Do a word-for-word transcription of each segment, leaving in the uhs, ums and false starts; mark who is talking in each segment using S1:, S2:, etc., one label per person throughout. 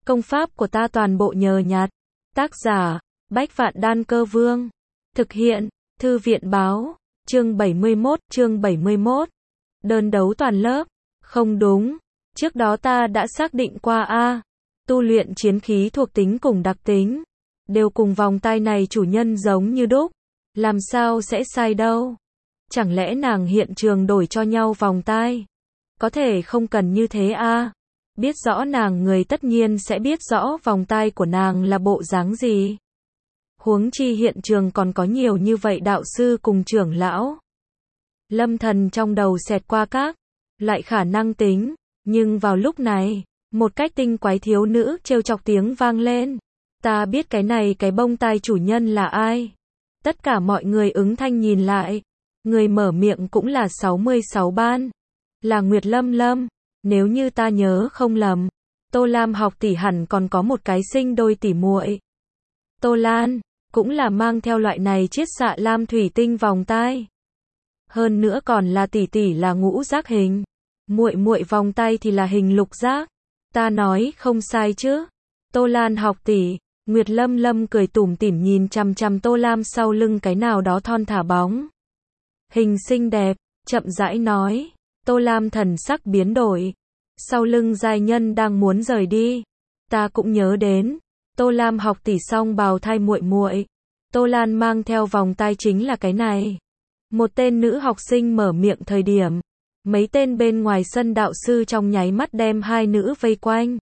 S1: Công pháp của ta toàn bộ nhờ nhặt. Tác giả, Bách Vạn Đan Cơ Vương. Thực hiện, Thư viện Báo. Chương bảy mươi mốt, chương bảy mươi mốt. Đơn đấu toàn lớp. Không đúng. Trước đó ta đã xác định qua a. Tu luyện chiến khí thuộc tính cùng đặc tính. Đều cùng vòng tay này chủ nhân giống như đúc. Làm sao sẽ sai đâu. Chẳng lẽ nàng hiện trường đổi cho nhau vòng tay? Có thể không cần như thế a. Biết rõ nàng người tất nhiên sẽ biết rõ vòng tay của nàng là bộ dáng gì. Huống chi hiện trường còn có nhiều như vậy đạo sư cùng trưởng lão. Lâm Thần trong đầu xẹt qua các loại khả năng tính, nhưng vào lúc này, một cách tinh quái thiếu nữ trêu chọc tiếng vang lên. Ta biết cái này cái bông tai chủ nhân là ai. Tất cả mọi người ứng thanh nhìn lại. Người mở miệng cũng là sáu mươi sáu ban. Là Nguyệt Lâm Lâm. Nếu như ta nhớ không lầm, Tô Lam học tỷ hẳn còn có một cái sinh đôi tỷ muội. Tô Lan, cũng là mang theo loại này chiết xạ lam thủy tinh vòng tai. Hơn nữa còn là tỷ tỷ là ngũ giác hình. Muội muội vòng tay thì là hình lục giác. Ta nói không sai chứ. Tô Lan học tỷ, Nguyệt Lâm Lâm cười tủm tỉm nhìn chằm chằm Tô Lam sau lưng cái nào đó thon thả bóng. Hình xinh đẹp, chậm rãi nói. Tô Lam thần sắc biến đổi. Sau lưng giai nhân đang muốn rời đi. Ta cũng nhớ đến. Tô Lam học tỷ song bào thai muội muội. Tô Lan mang theo vòng tay chính là cái này. Một tên nữ học sinh mở miệng thời điểm. Mấy tên bên ngoài sân đạo sư trong nháy mắt đem hai nữ vây quanh.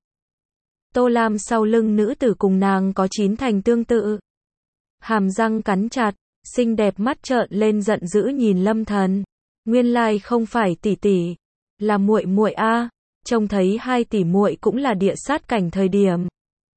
S1: Tô Lam sau lưng nữ tử cùng nàng có chín thành tương tự. Hàm răng cắn chặt, xinh đẹp mắt trợn lên giận dữ nhìn Lâm Thần. Nguyên lai không phải tỷ tỷ, là muội muội a. Trông thấy hai tỷ muội cũng là địa sát cảnh thời điểm.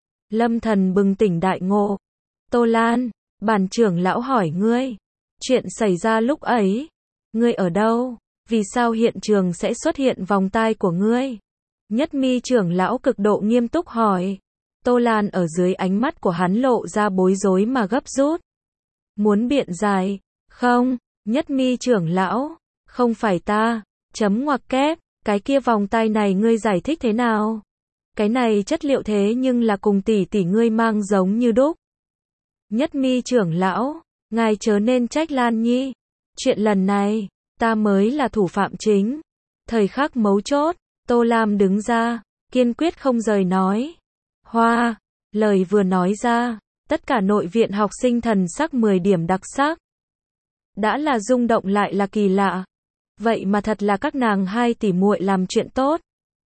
S1: Lâm Thần bừng tỉnh đại ngộ. Tô Lan, bản trưởng lão hỏi ngươi, chuyện xảy ra lúc ấy, ngươi ở đâu? Vì sao hiện trường sẽ xuất hiện vòng tai của ngươi? Nhất Mi trưởng lão cực độ nghiêm túc hỏi. Tô Lan ở dưới ánh mắt của hắn lộ ra bối rối mà gấp rút. Muốn biện giải, không, Nhất Mi trưởng lão, không phải ta, chấm ngoặc kép, cái kia vòng tay này ngươi giải thích thế nào? Cái này chất liệu thế nhưng là cùng tỷ tỷ ngươi mang giống như đúc. Nhất Mi trưởng lão, ngài chớ nên trách Lan Nhi. Chuyện lần này, ta mới là thủ phạm chính. Thời khắc mấu chốt, Tô Lam đứng ra, kiên quyết không rời nói. Hoa, lời vừa nói ra, tất cả nội viện học sinh thần sắc mười điểm đặc sắc. Đã là rung động lại là kỳ lạ. Vậy mà thật là các nàng hai tỷ muội làm chuyện tốt.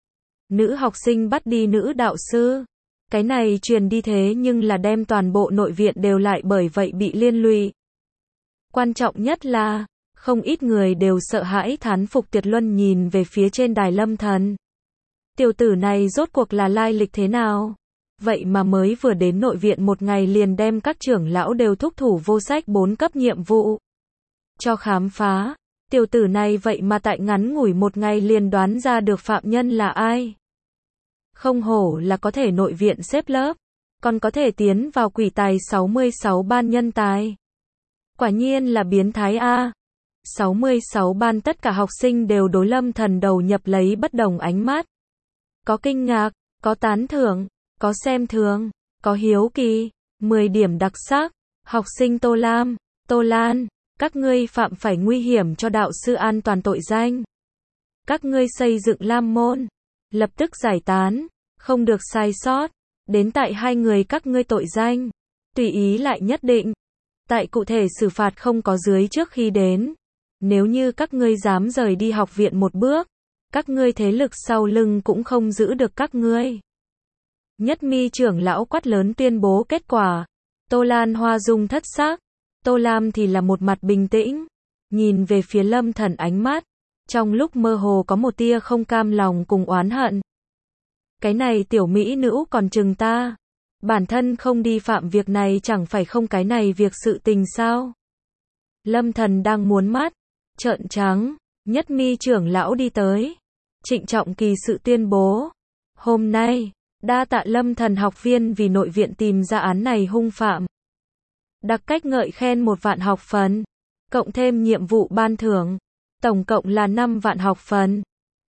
S1: Nữ học sinh bắt đi nữ đạo sư. Cái này truyền đi thế nhưng là đem toàn bộ nội viện đều lại bởi vậy bị liên lụy. Quan trọng nhất là, không ít người đều sợ hãi thán phục tuyệt luân nhìn về phía trên đài Lâm Thần. Tiểu tử này rốt cuộc là lai lịch thế nào? Vậy mà mới vừa đến nội viện một ngày liền đem các trưởng lão đều thúc thủ vô sách bốn cấp nhiệm vụ cho khám phá. Tiểu tử này vậy mà tại ngắn ngủi một ngày liền đoán ra được phạm nhân là ai. Không hổ là có thể nội viện xếp lớp, còn có thể tiến vào quỷ tài sáu mươi sáu ban nhân tài. Quả nhiên là biến thái a. sáu mươi sáu ban tất cả học sinh đều đối Lâm Thần đầu nhập lấy bất đồng ánh mắt. Có kinh ngạc, có tán thưởng, có xem thường, có hiếu kỳ, mười điểm đặc sắc. Học sinh Tô Lam, Tô Lan, các ngươi phạm phải nguy hiểm cho đạo sư an toàn tội danh. Các ngươi xây dựng Lam môn, lập tức giải tán, không được sai sót. Đến tại hai người các ngươi tội danh, tùy ý lại nhất định. Tại cụ thể xử phạt không có dưới trước khi đến. Nếu như các ngươi dám rời đi học viện một bước, các ngươi thế lực sau lưng cũng không giữ được các ngươi. Nhất Mi trưởng lão quát lớn tuyên bố kết quả. Tô Lan hoa dung thất sắc. Tô Lam thì là một mặt bình tĩnh. Nhìn về phía Lâm Thần ánh mắt. Trong lúc mơ hồ có một tia không cam lòng cùng oán hận. Cái này tiểu mỹ nữ còn chừng ta. Bản thân không đi phạm việc này chẳng phải không cái này việc sự tình sao. Lâm Thần đang muốn mắt trợn trắng. Nhất Mi trưởng lão đi tới. Trịnh trọng kỳ sự tuyên bố. Hôm nay, đa tạ Lâm Thần học viên vì nội viện tìm ra án này hung phạm. Đặc cách ngợi khen một vạn học phần. Cộng thêm nhiệm vụ ban thưởng. Tổng cộng là năm vạn học phần.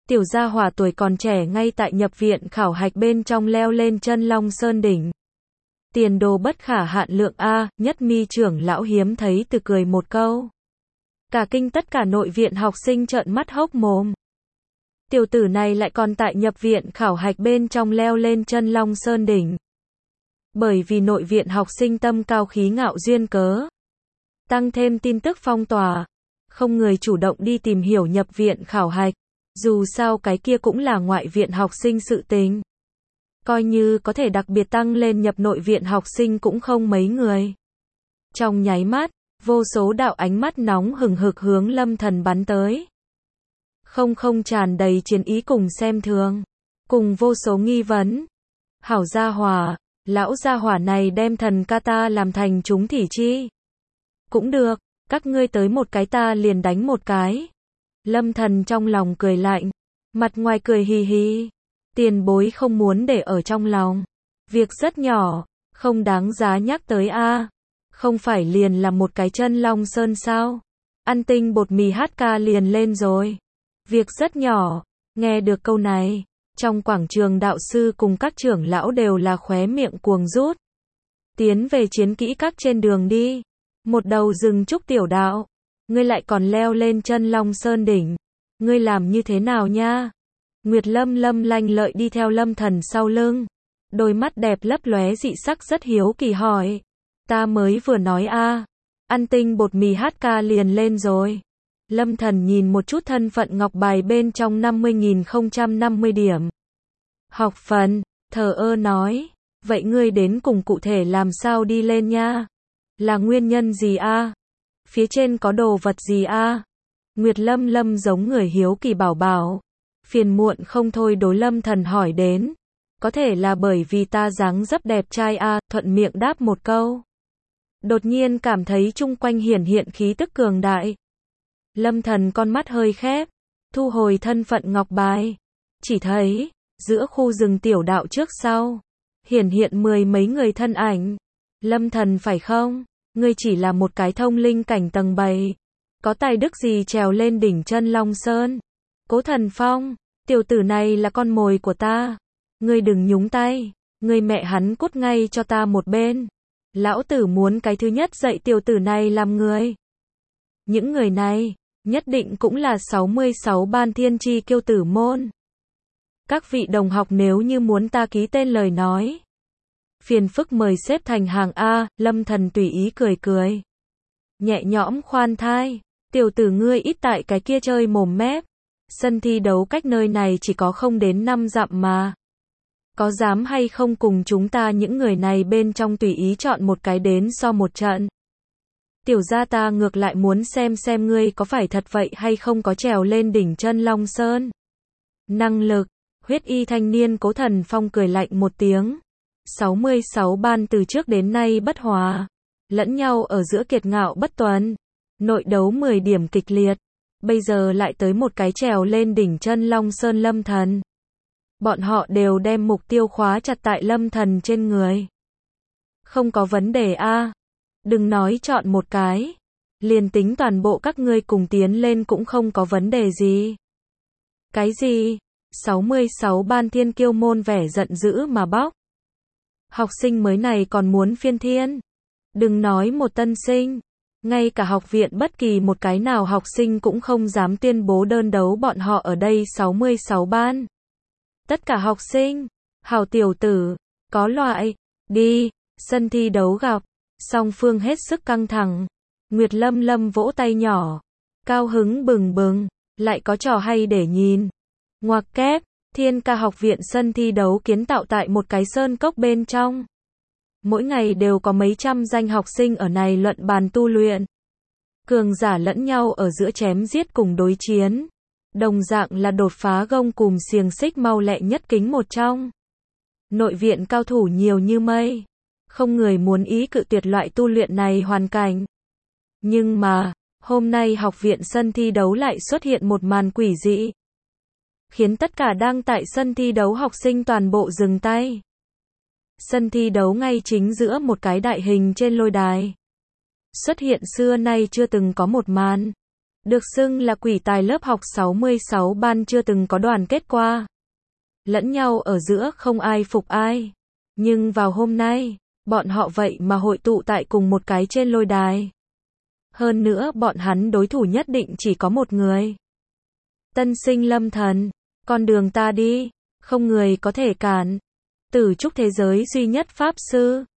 S1: Tiểu gia hỏa tuổi còn trẻ ngay tại nhập viện khảo hạch bên trong leo lên chân Long Sơn đỉnh. Tiền đồ bất khả hạn lượng a, Nhất Mi trưởng lão hiếm thấy từ cười một câu. Cả kinh tất cả nội viện học sinh trợn mắt hốc mồm. Tiểu tử này lại còn tại nhập viện khảo hạch bên trong leo lên chân Long Sơn đỉnh. Bởi vì nội viện học sinh tâm cao khí ngạo duyên cớ. Tăng thêm tin tức phong tỏa. Không người chủ động đi tìm hiểu nhập viện khảo hạch. Dù sao cái kia cũng là ngoại viện học sinh sự tình. Coi như có thể đặc biệt tăng lên nhập nội viện học sinh cũng không mấy người. Trong nháy mắt, vô số đạo ánh mắt nóng hừng hực hướng Lâm Thần bắn tới. Không không tràn đầy chiến ý cùng xem thường. Cùng vô số nghi vấn. Hảo gia hỏa, lão gia hỏa này đem thần ca ta làm thành chúng thỉ chi. Cũng được, các ngươi tới một cái ta liền đánh một cái. Lâm Thần trong lòng cười lạnh, mặt ngoài cười hì hì. Tiền bối không muốn để ở trong lòng. Việc rất nhỏ, không đáng giá nhắc tới a. Không phải liền là một cái chân Long Sơn sao? Ăn tinh bột mì hát ca liền lên rồi. Việc rất nhỏ. Nghe được câu này, trong quảng trường đạo sư cùng các trưởng lão đều là khóe miệng cuồng rút. Tiến về chiến kỹ các trên đường đi. Một đầu rừng trúc tiểu đạo. Ngươi lại còn leo lên chân Long Sơn đỉnh. Ngươi làm như thế nào nha? Nguyệt Lâm Lâm lanh lợi đi theo Lâm Thần sau lưng. Đôi mắt đẹp lấp lóe dị sắc rất hiếu kỳ hỏi. Ta mới vừa nói a, ăn tinh bột mì hát ca liền lên rồi. Lâm Thần nhìn một chút thân phận ngọc bài bên trong năm mươi nghìn không trăm năm mươi điểm. Học phần, thờ ơ nói. Vậy ngươi đến cùng cụ thể làm sao đi lên nha? Là nguyên nhân gì a? Phía trên có đồ vật gì a? Nguyệt Lâm Lâm giống người hiếu kỳ bảo bảo. Phiền muộn không thôi đối Lâm Thần hỏi đến. Có thể là bởi vì ta dáng dấp đẹp trai a, thuận miệng đáp một câu. Đột nhiên cảm thấy chung quanh hiển hiện khí tức cường đại. Lâm Thần con mắt hơi khép, thu hồi thân phận ngọc bài. Chỉ thấy, giữa khu rừng tiểu đạo trước sau, hiển hiện mười mấy người thân ảnh. Lâm Thần phải không? Ngươi chỉ là một cái thông linh cảnh tầng bảy. Có tài đức gì trèo lên đỉnh chân Long Sơn? Cố Thần Phong, tiểu tử này là con mồi của ta. Ngươi đừng nhúng tay, ngươi mẹ hắn cút ngay cho ta một bên. Lão tử muốn cái thứ nhất dạy tiểu tử này làm người. Những người này, nhất định cũng là sáu mươi sáu ban thiên chi kiêu tử môn. Các vị đồng học nếu như muốn ta ký tên lời nói. Phiền phức mời xếp thành hàng A, Lâm Thần tùy ý cười cười. Nhẹ nhõm khoan thai, tiểu tử ngươi ít tại cái kia chơi mồm mép. Sân thi đấu cách nơi này chỉ có không đến năm dặm mà. Có dám hay không cùng chúng ta những người này bên trong tùy ý chọn một cái đến so một trận. Tiểu gia ta ngược lại muốn xem xem ngươi có phải thật vậy hay không có trèo lên đỉnh chân Long Sơn. Năng lực, huyết y thanh niên Cố Thần Phong cười lạnh một tiếng. sáu mươi sáu ban từ trước đến nay bất hòa. Lẫn nhau ở giữa kiệt ngạo bất tuần. Nội đấu mười điểm kịch liệt. Bây giờ lại tới một cái trèo lên đỉnh chân Long Sơn Lâm Thần. Bọn họ đều đem mục tiêu khóa chặt tại Lâm Thần trên người. Không có vấn đề a. Đừng nói chọn một cái. Liền tính toàn bộ các ngươi cùng tiến lên cũng không có vấn đề gì. Cái gì? sáu mươi sáu ban thiên kiêu môn vẻ giận dữ mà bóc. Học sinh mới này còn muốn phiên thiên. Đừng nói một tân sinh. Ngay cả học viện bất kỳ một cái nào học sinh cũng không dám tuyên bố đơn đấu bọn họ ở đây sáu mươi sáu ban. Tất cả học sinh, hảo tiểu tử, có loại, đi, sân thi đấu gặp, song phương hết sức căng thẳng. Nguyệt Lâm Lâm vỗ tay nhỏ, cao hứng bừng bừng, lại có trò hay để nhìn. Ngoặc kép, Thiên Ca học viện sân thi đấu kiến tạo tại một cái sơn cốc bên trong. Mỗi ngày đều có mấy trăm danh học sinh ở này luận bàn tu luyện. Cường giả lẫn nhau ở giữa chém giết cùng đối chiến. Đồng dạng là đột phá gông cùm xiềng xích mau lẹ nhất kính một trong. Nội viện cao thủ nhiều như mây. Không người muốn ý cự tuyệt loại tu luyện này hoàn cảnh. Nhưng mà, hôm nay học viện sân thi đấu lại xuất hiện một màn quỷ dị. Khiến tất cả đang tại sân thi đấu học sinh toàn bộ dừng tay. Sân thi đấu ngay chính giữa một cái đại hình trên lôi đài. Xuất hiện xưa nay chưa từng có một màn. Được xưng là quỷ tài lớp học sáu mươi sáu ban chưa từng có đoàn kết qua. Lẫn nhau ở giữa không ai phục ai. Nhưng vào hôm nay, bọn họ vậy mà hội tụ tại cùng một cái trên lôi đài. Hơn nữa bọn hắn đối thủ nhất định chỉ có một người. Tân sinh Lâm Thần, con đường ta đi, không người có thể cản. Tử trúc thế giới duy nhất pháp sư.